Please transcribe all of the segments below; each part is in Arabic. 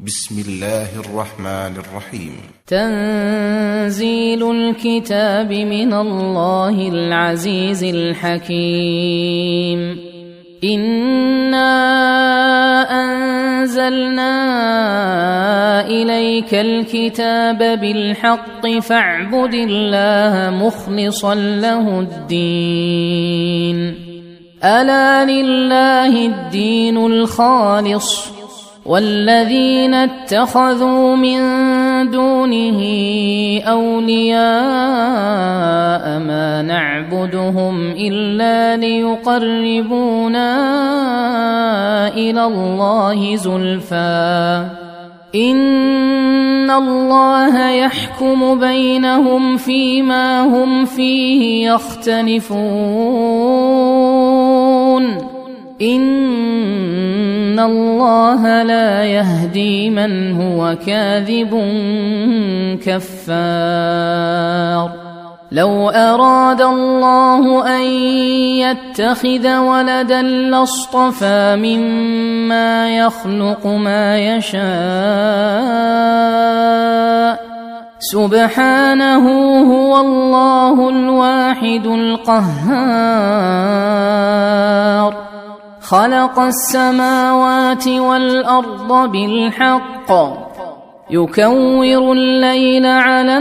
بسم الله الرحمن الرحيم. تنزيل الكتاب من الله العزيز الحكيم. إنا أنزلنا إليك الكتاب بالحق فاعبد الله مخلصا له الدين. ألا لله الدين الخالص والذين اتخذوا من دونه أولياء ما نعبدهم إلا ليقربونا إلى الله زلفى إن الله يحكم بينهم فيما هم فيه يختلفون إن الله لا يهدي من هو كاذب كفار. لو أراد الله أن يتخذ ولدا لاصطفى مما يخلق ما يشاء سبحانه هو الله الواحد القهار. خلق السماوات والأرض بالحق يكور الليل على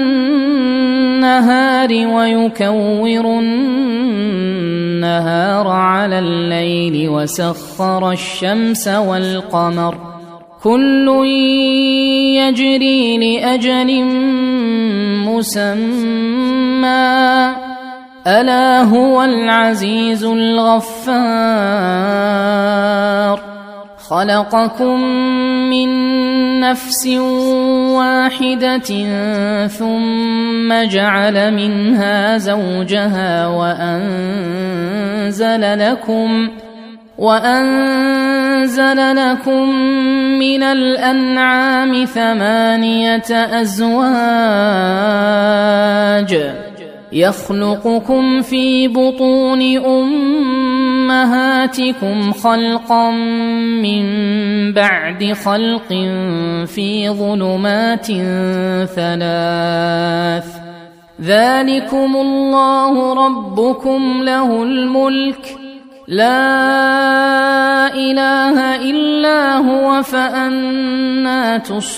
النهار ويكور النهار على الليل وسخر الشمس والقمر كل يجري لأجل مسمى ألا هو العزيز الغفار. خلقكم من نفس واحدة ثم جعل منها زوجها وأنزل لكم من الأنعام 8 أزواج يخلقكم في بطون أمهاتكم خلقا من بعد خلق في ظلمات 3 ذلكم الله ربكم له الملك لا إله إلا هو فأنى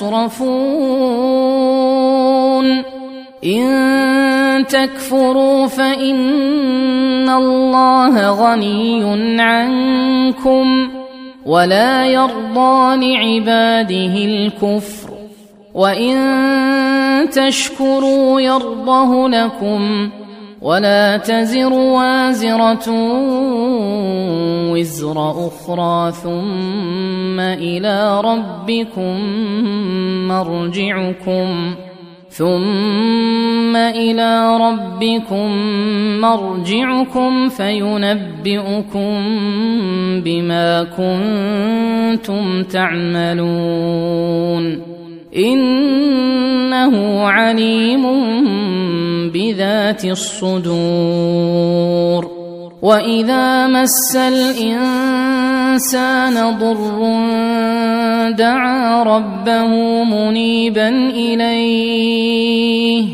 تصرفون. إن تكفروا فإن الله غني عنكم ولا يرضى لعباده الكفر وإن تشكروا يرضه لكم ولا تزر وازرة وزر أخرى ثم إلى ربكم مرجعكم فينبئكم بما كنتم تعملون إنه عليم بذات الصدور. وإذا مس الإنسان ضر دعا ربه منيبا إليه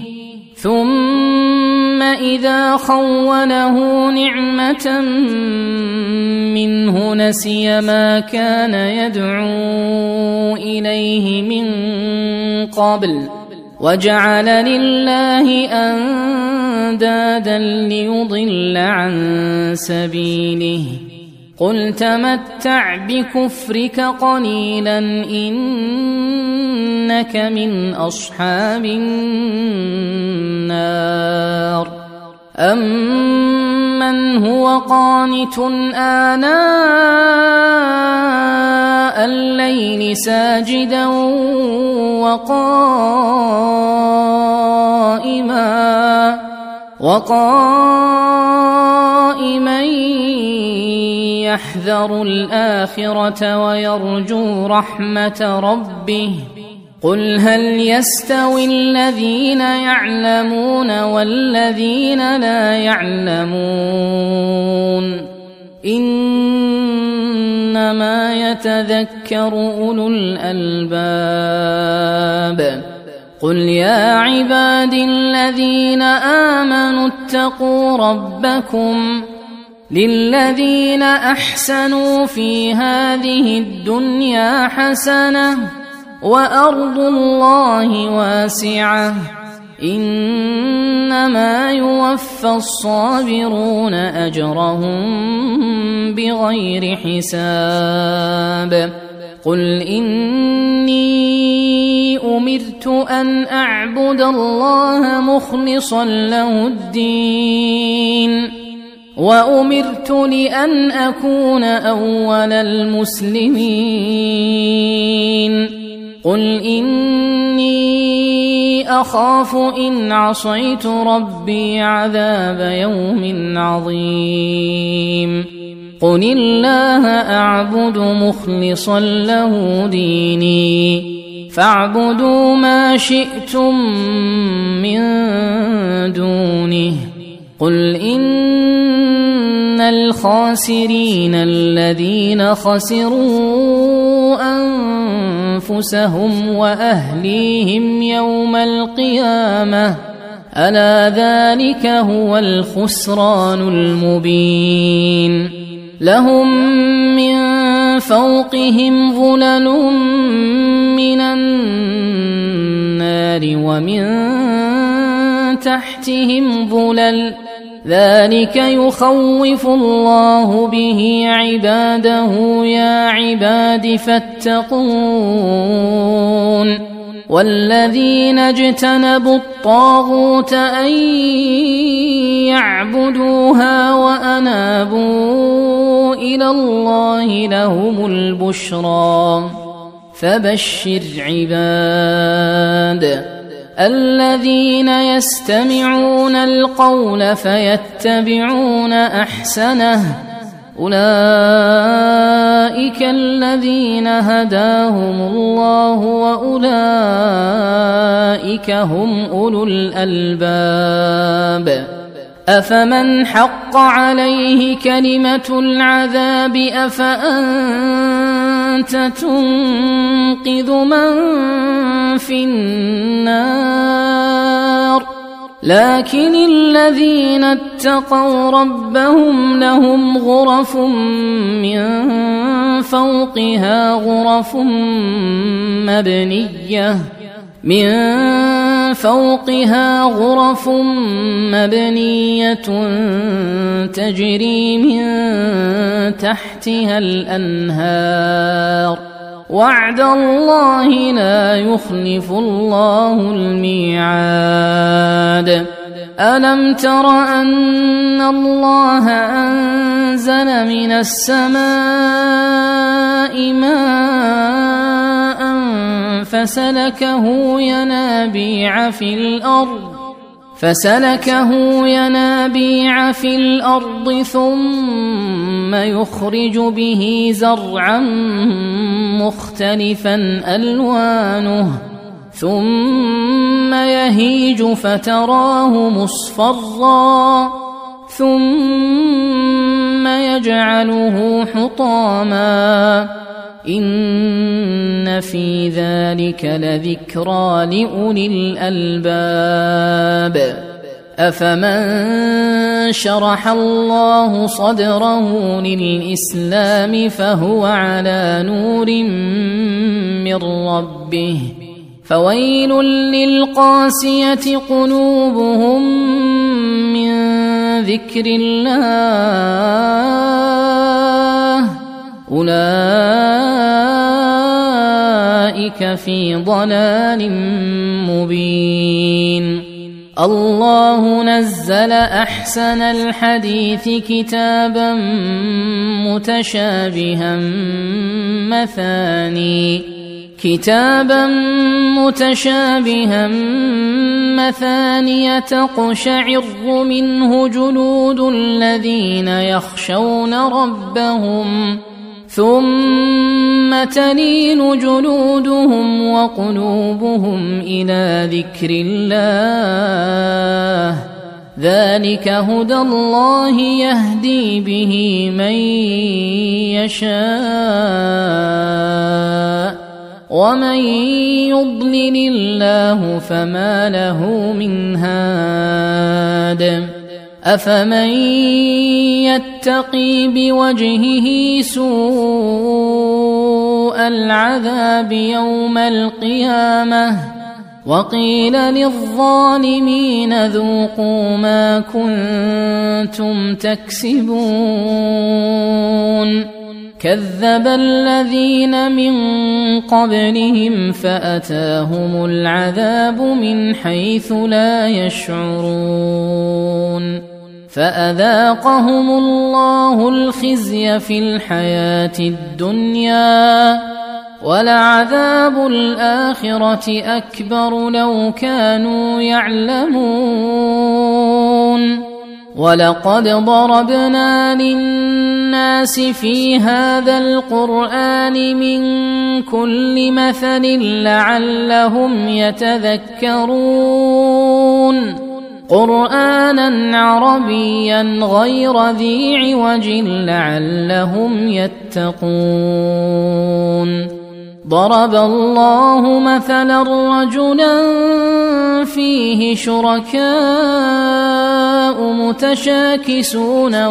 ثم إذا خوله نعمة منه نسي ما كان يدعو إليه من قبل وجعل لله أندادا ليضل عن سبيله قل تمتع بكفرك قليلا إنك من أصحاب النار. أمن هو قانت آناء الليل ساجدا وقائما يحذر الآخرة ويرجو رحمة ربه قل هل يستوي الذين يعلمون والذين لا يعلمون إنما إنما يتذكر أولو الألباب قل يا عبادي الذين آمنوا اتقوا ربكم للذين أحسنوا في هذه الدنيا حسنة وأرض الله واسعة إنما يوفى الصابرون أجرهم بغير حساب قل إني أمرت أن أعبد الله مخلصا له الدين وأمرت لأن أكون أول المسلمين قل إني أخاف إن عصيت ربي عذاب يوم عظيم قل الله أعبد مخلصا له ديني فاعبدوا ما شئتم من دونه قل إن الخاسرين الذين خسروا أنفسهم وأهليهم يوم القيامة ألا ذلك هو الخسران المبين لهم من فوقهم ظلل من النار ومن تحتهم ظلل ذلك يخوف الله به عباده يا عباد فاتقون والذين اجتنبوا الطاغوت أن يعبدوها وأنابوا إلى الله لهم البشرى فبشر عباد الذين يستمعون القول فيتبعون أحسنه أولئك الذين هداهم الله وأولئك هم أولو الألباب أفمن حق عليه كلمة العذاب أفأنت تنقذ من في النار لكن الذين اتقوا ربهم لهم غرف من فوقها غرف مبنية تجري من تحتها الأنهار وعد الله لا يخلف الله الميعاد ألم تر أن الله أنزل من السماء ماء فسلكه ينابيع في الأرض ثم يخرج به زرعا مختلفا ألوانه ثم يهيج فتراه مصفرا ثم يجعله حطاما إن في ذلك لذكرى لأولي الألباب أفمن شرح الله صدره للإسلام فهو على نور من ربه فويل للقاسية قلوبهم من ذكر الله أولئك في ضلال مبين الله نزل أحسن الحديث كتابا متشابها مثانية تقشعر منه جلود الذين يخشون ربهم ثم تلين جلودهم وقلوبهم إلى ذكر الله ذلك هدى الله يهدي به من يشاء ومن يضلل الله فما له من هاد أفمن يتقي بوجهه سوء العذاب يوم القيامة وقيل للظالمين ذوقوا ما كنتم تكسبون كذب الذين من قبلهم فأتاهم العذاب من حيث لا يشعرون فأذاقهم الله الخزي في الحياة الدنيا ولعذاب الآخرة أكبر لو كانوا يعلمون ولقد ضربنا للناس في هذا القرآن من كل مثل لعلهم يتذكرون قرآنا عربيا غير ذي عوج لعلهم يتقون ضرب الله مثلا رجلا فيه شركاء متشاكسون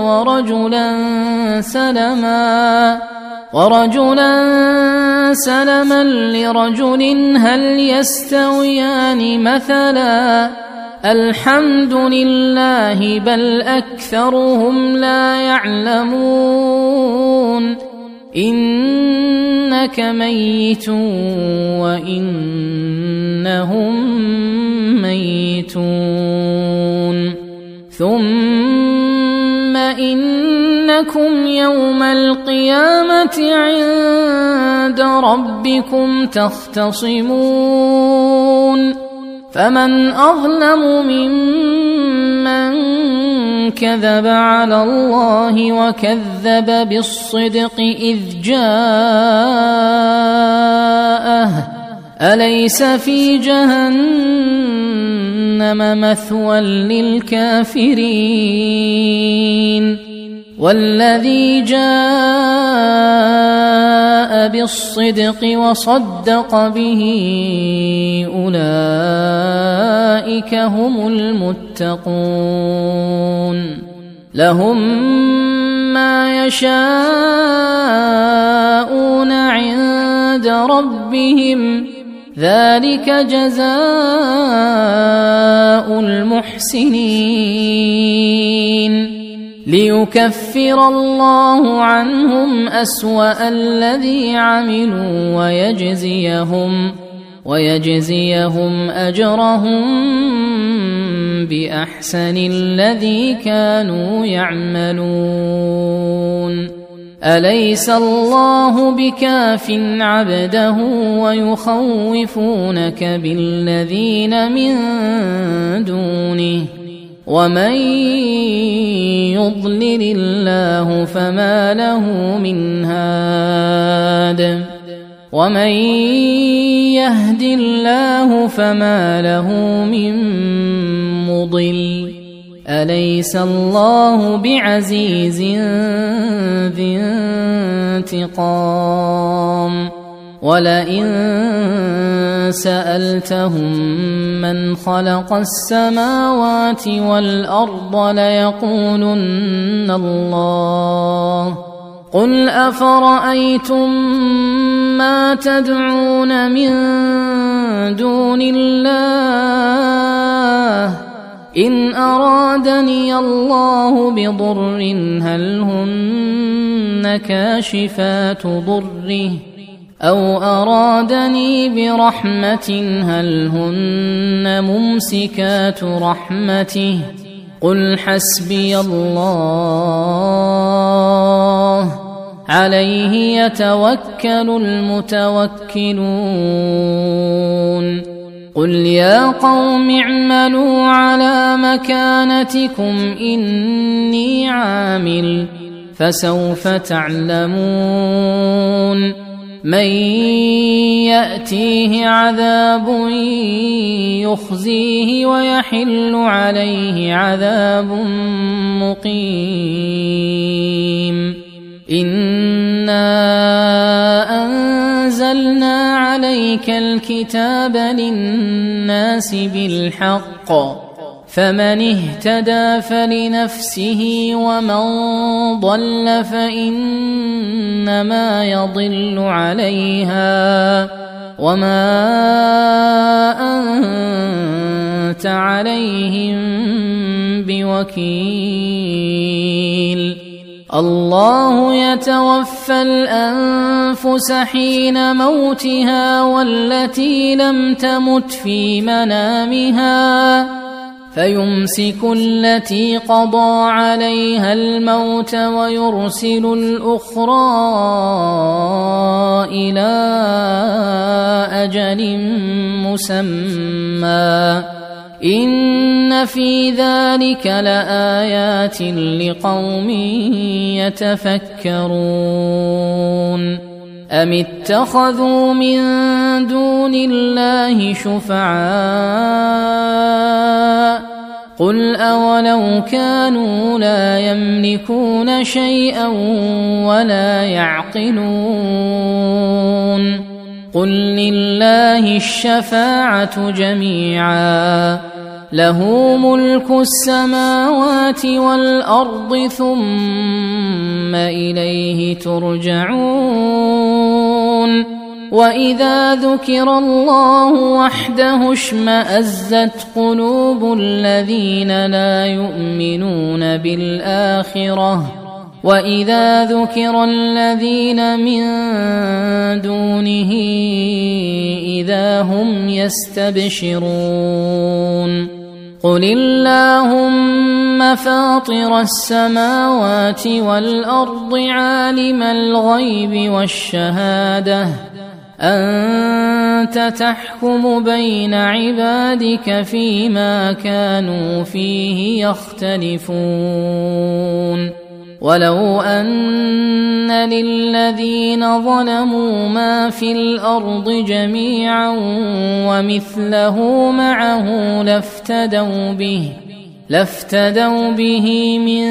ورجلا سلما لرجل هل يستويان مثلا الحمد لله بل أكثرهم لا يعلمون إنك ميت وإنهم ميتون ثم إنكم يوم القيامة عند ربكم تختصمون فمن أظلم ممن كذب على الله وكذب بالصدق إذ جاءه أليس في جهنم مثوى للكافرين والذي جاء بالصدق وصدق به أولئك هم المتقون لهم ما يشاءون عند ربهم ذلك جزاء المحسنين ليكفر الله عنهم أسوأ الذي عملوا ويجزيهم أجرهم بأحسن الذي كانوا يعملون أليس الله بكاف عبده ويخوفونك بالذين من دونه ومن يضلل الله فما له من هاد ومن يهد الله فما له من مضل أليس الله بعزيز ذي انتقام ولئن سألتهم من خلق السماوات والأرض ليقولن الله قل أفرأيتم ما تدعون من دون الله إن أرادني الله بضر هل هن كاشفات ضره أو أرادني برحمة هل هن ممسكات رحمته قل حسبي الله عليه يتوكل المتوكلون قل يا قوم اعملوا على مكانتكم إني عامل فسوف تعلمون من يأتيه عذاب يخزيه ويحل عليه عذاب مقيم إنا أنزلنا عليك الكتاب للناس بالحق فمن اهتدى فلنفسه ومن ضل فإنما يضل عليها وما أنت عليهم بوكيل الله يتوفى الأنفس حين موتها والتي لم تمت في منامها فيمسك التي قضى عليها الموت ويرسل الأخرى إلى أجل مسمى إن في ذلك لآيات لقوم يتفكرون أم اتخذوا من دون الله شفعاء قل أولو كانوا لا يملكون شيئا ولا يعقلون قل لله الشفاعة جميعا له ملك السماوات والأرض ثم إليه ترجعون وإذا ذكر الله وحده اشمأزت قلوب الذين لا يؤمنون بالآخرة وإذا ذكر الذين من دونه إذا هم يستبشرون قل اللهم فاطر السماوات والأرض عالم الغيب والشهادة أنت تحكم بين عبادك فيما كانوا فيه يختلفون ولو أن للذين ظلموا ما في الأرض جميعا ومثله معه لافتدوا به من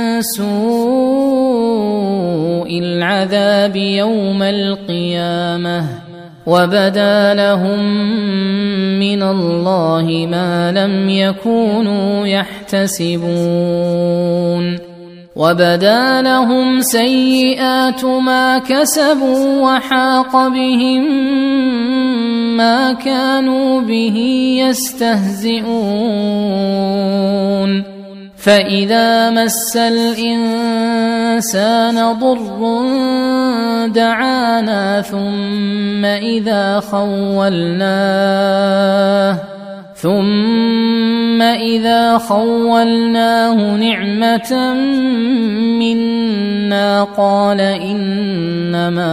سوء العذاب يوم القيامة وبدا لهم من الله ما لم يكونوا يحتسبون وبدا لهم سيئات ما كسبوا وحاق بهم ما كانوا به يستهزئون فإذا مس الإنسان ضر دعانا ثم إذا خولناه نعمة منا قال إنما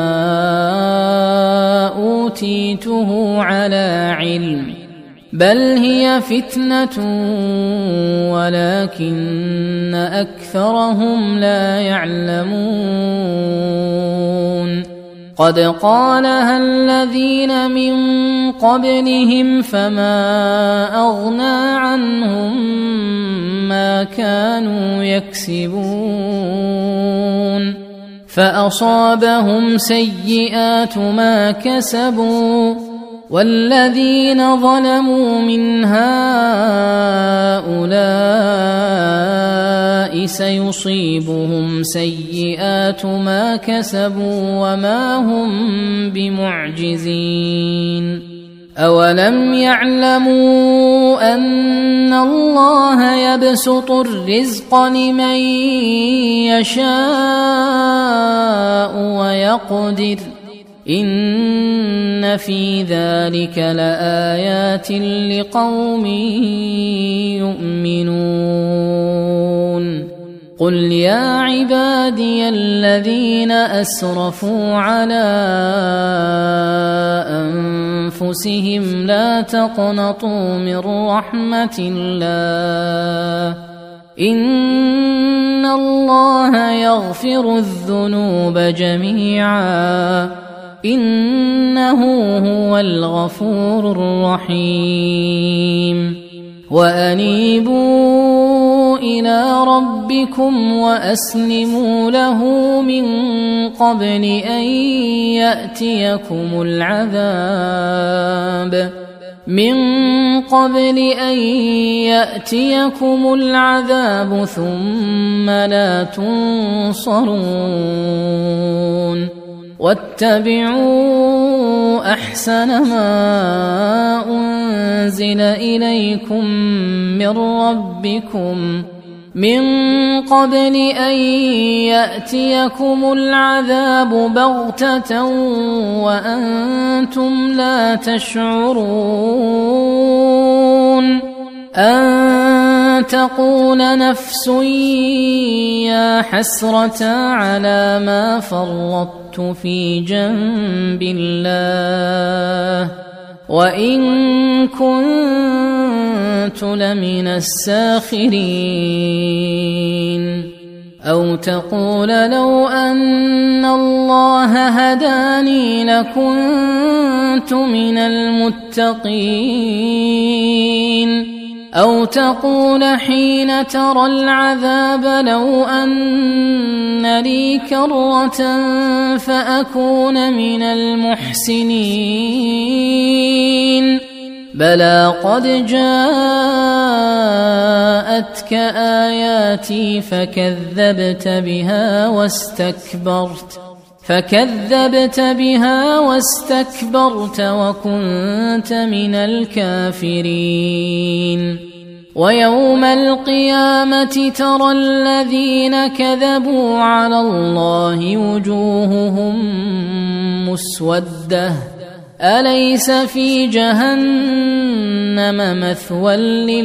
أوتيته على علم بل هي فتنة ولكن أكثرهم لا يعلمون قد قالها الذين من قبلهم فما أغنى عنهم ما كانوا يكسبون فأصابهم سيئات ما كسبوا والذين ظلموا من هؤلاء سيصيبهم سيئات ما كسبوا وما هم بمعجزين أولم يعلموا أن الله يبسط الرزق لمن يشاء ويقدر إن في ذلك لآيات لقوم يؤمنون قل يا عبادي الذين أسرفوا على أنفسهم لا تقنطوا من رحمة الله إن الله يغفر الذنوب جميعا إنه هو الغفور الرحيم وأنيبوا إلى ربكم وأسلموا له من قبل أن يأتيكم العذاب ثم لا تنصرون واتبعوا أحسن ما أنزل إليكم من ربكم من قبل أن يأتيكم العذاب بغتة وأنتم لا تشعرون أن تقول نفس يا حسرة على ما فرطت في جنب الله وإن كنت لمن الساخرين أو تقول لو أن الله هداني لكنت من المتقين أو تقول حين ترى العذاب لو أن لي كرة فأكون من المحسنين بلى قد جاءتك آياتي فكذبت بها واستكبرت وكنت من الكافرين ويوم القيامة ترى الذين كذبوا على الله وجوههم مسودة أليس في جهنم مثوى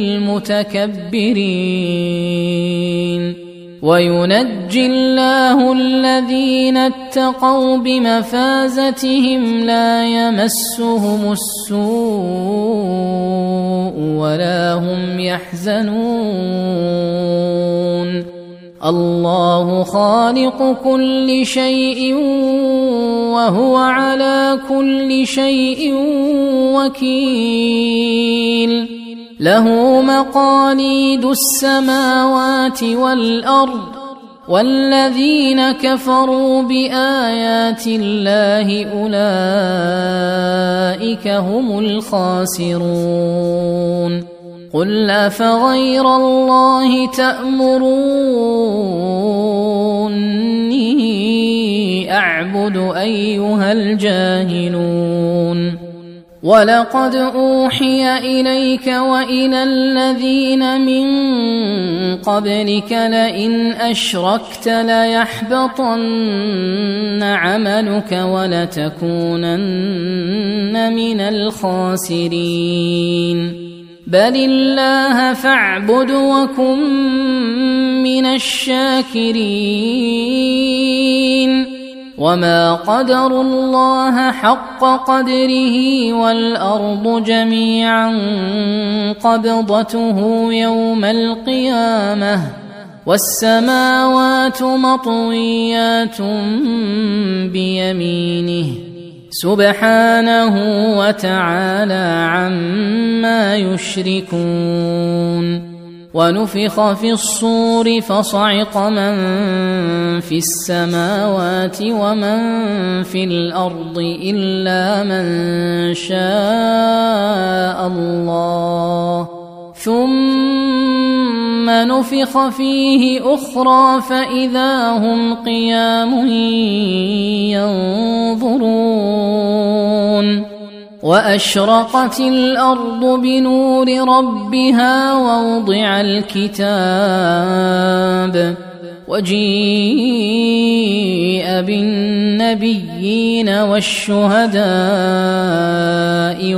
للمتكبرين وينجي الله الذين اتقوا بمفازتهم لا يمسهم السوء ولا هم يحزنون الله خالق كل شيء وهو على كل شيء وكيل له مقاليد السماوات والأرض والذين كفروا بآيات الله أولئك هم الخاسرون قل أفغير الله تأمروني أعبد أيها الجاهلون ولقد أوحي إليك وإلى الذين من قبلك لئن أشركت ليحبطن عملك ولتكونن من الخاسرين بل الله فاعبد وكن من الشاكرين وما قدروا الله حق قدره والأرض جميعا قبضته يوم القيامة والسماوات مطويات بيمينه سبحانه وتعالى عما يشركون ونفخ في الصور فصعق من في السماوات ومن في الأرض إلا من شاء الله ثم نفخ فيه أخرى فإذا هم قيام ينظرون وأشرقت الأرض بنور ربها ووضع الكتاب وجيء بالنبيين والشهداء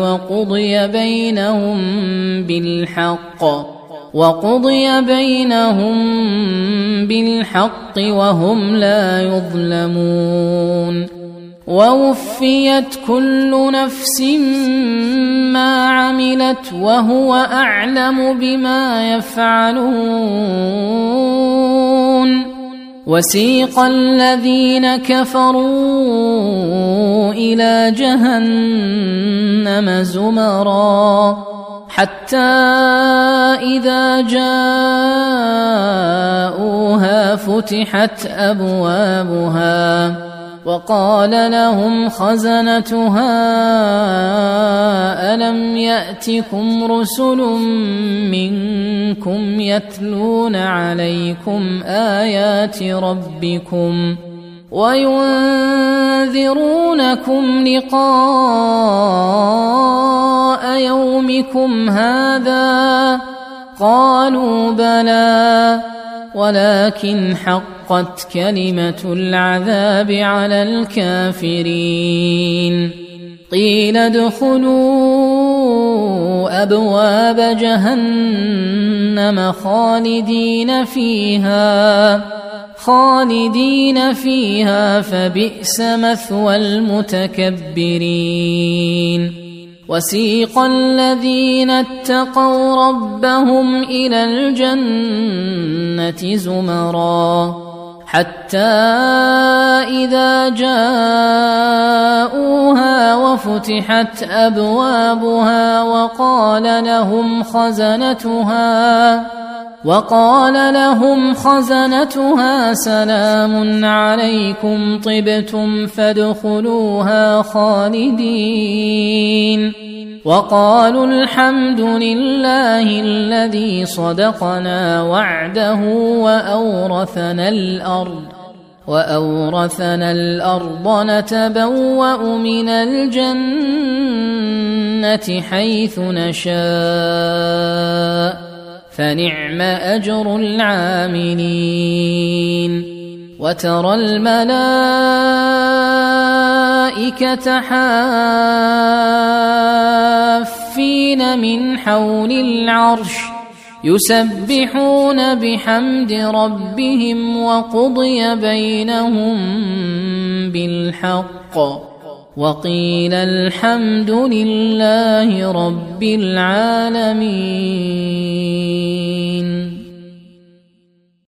وقضي بينهم بالحق وهم لا يظلمون ووفيت كل نفس ما عملت وهو أعلم بما يفعلون وسيق الذين كفروا إلى جهنم زمرا حتى إذا جاءوها فتحت أبوابها وقال لهم خزنتها ألم يأتكم رسل منكم يتلون عليكم آيات ربكم وينذرونكم لقاء يومكم هذا قالوا بلى ولكن حقت كلمة العذاب على الكافرين قيل ادخلوا أبواب جهنم خالدين فيها فبئس مثوى المتكبرين وسيق الذين اتقوا ربهم إلى الجنة زمرا حتى إذا جاءوها وفتحت أبوابها وقال لهم خزنتها سلام عليكم طبتم فادخلوها خالدين وقالوا الحمد لله الذي صدقنا وعده وأورثنا الأرض نتبوأ من الجنة حيث نشاء فنعم أجر العاملين وترى الملائكة حافين من حول العرش يسبحون بحمد ربهم وقضي بينهم بالحق وقيل الحمد لله رب العالمين.